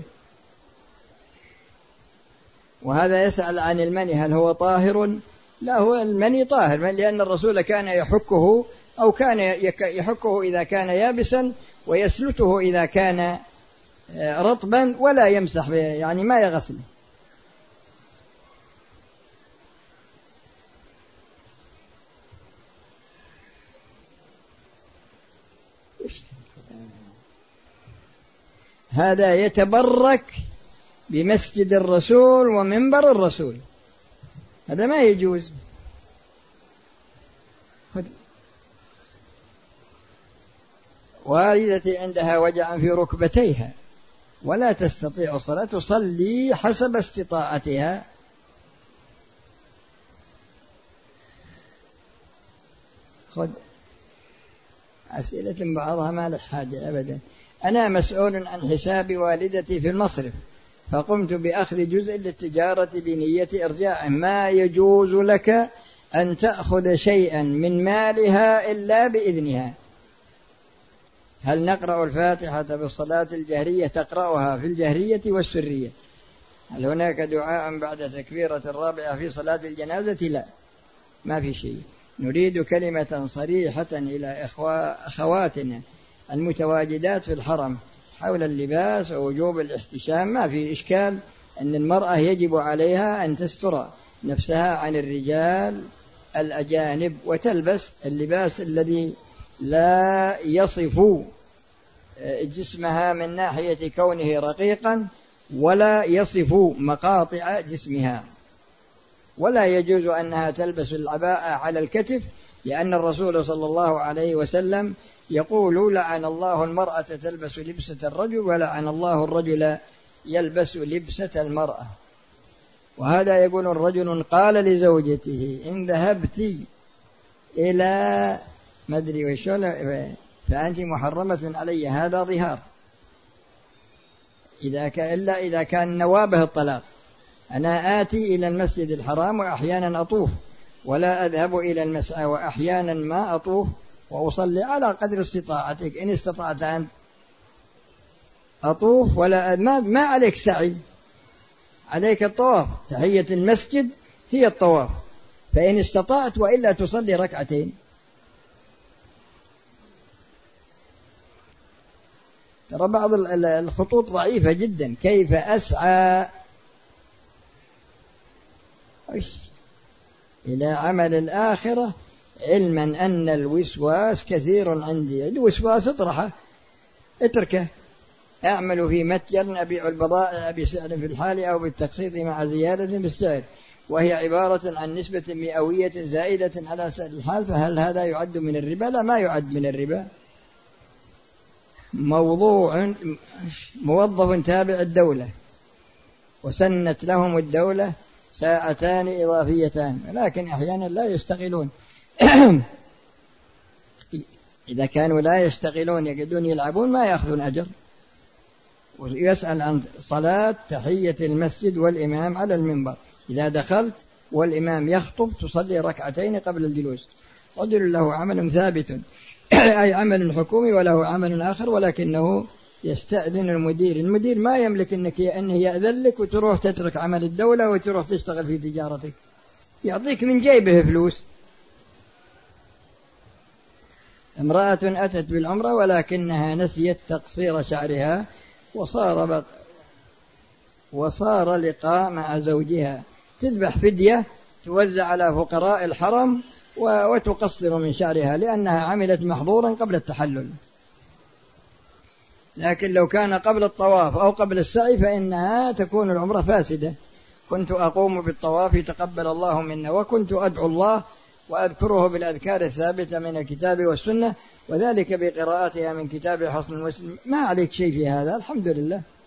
S2: وهذا يسأل عن المني هل هو طاهر؟ لا، هو المني طاهر، لأن الرسول كان يحكه أو كان يحكه إذا كان يابسا ويسلته إذا كان رطبا ولا يمسح به، يعني ما يغسل. هذا يتبرك بمسجد الرسول ومنبر الرسول، هذا ما يجوز. والدتي عندها وجع في ركبتيها ولا تستطيع الصلاة، تصلي حسب استطاعتها. خذ أسئلة بعضها ما له حاجة أبدا. أنا مسؤول عن حساب والدتي في المصرف، فقمت بأخذ جزء للتجارة بنية إرجاعه، ما يجوز لك أن تأخذ شيئا من مالها إلا بإذنها. هل نقرأ الفاتحة بالصلاة الجهرية تقرأها في الجهرية والسرية؟ هل هناك دعاء بعد تكبيرة الرابعة في صلاة الجنازة؟ لا، ما في شيء. نريد كلمة صريحة إلى أخواتنا المتواجدات في الحرم حول اللباس ووجوب الاحتشام. ما في إشكال أن المرأة يجب عليها أن تستر نفسها عن الرجال الأجانب وتلبس اللباس الذي لا يصف جسمها من ناحية كونه رقيقا ولا يصف مقاطع جسمها. ولا يجوز أنها تلبس العباءة على الكتف، لأن الرسول صلى الله عليه وسلم يقول: لعن الله المرأة تلبس لبسة الرجل ولعن الله الرجل يلبس لبسة المرأة. وهذا يقول الرجل قال لزوجته: إن ذهبت إلى مدري وشول فأنت محرمة علي. هذا ظهار، إذا كان إلا إذا كان نوابه الطلاق. أنا آتي إلى المسجد الحرام وأحيانا أطوف ولا أذهب إلى المسعى، وأحيانا ما أطوف وأصلي على قدر استطاعتك. إن استطعت أن أطوف ولا ما, ما عليك سعي، عليك الطواف. تحية المسجد هي الطواف، فإن استطعت، وإلا تصلي ركعتين. ترى بعض الخطوط ضعيفة جدا. كيف أسعى إلى عمل الآخرة علما أن الوسواس كثير عندي؟ الوسواس اطرحه، اتركه. أعمل في متجر أبيع البضائع بسعر في الحال أو بالتقسيط مع زيادة بالسعر، وهي عبارة عن نسبة مئوية زائدة على سعر الحال، فهل هذا يعد من الربا؟ لا، ما يعد من الربا. موضوع موظف تابع الدولة وسنت لهم الدولة ساعتان إضافيتان، لكن أحيانا لا يشتغلون. إذا كانوا لا يشتغلون يقعدون يلعبون ما يأخذون أجر. ويسأل عن صلاة تحية المسجد والإمام على المنبر. إذا دخلت والإمام يخطب تصلي ركعتين قبل الجلوس. رجل له عمل ثابت أي عمل حكومي وله عمل آخر، ولكنه يستأذن المدير. المدير ما يملك أنك أنه يأذن لك وتروح تترك عمل الدولة وتروح تشتغل في تجارتك، يعطيك من جيبه فلوس. امرأة أتت بالعمرة ولكنها نسيت تقصير شعرها وصار بق... وصار لقاء مع زوجها، تذبح فدية توزع على فقراء الحرم وتقصر من شعرها لأنها عملت محظورا قبل التحلل. لكن لو كان قبل الطواف أو قبل السعي فإنها تكون العمرة فاسدة. كنت أقوم بالطواف تقبل الله منا، وكنت أدعو الله وأذكره بالأذكار الثابتة من الكتاب والسنة، وذلك بقراءتها من كتاب حصن المسلم. ما عليك شيء في هذا، الحمد لله.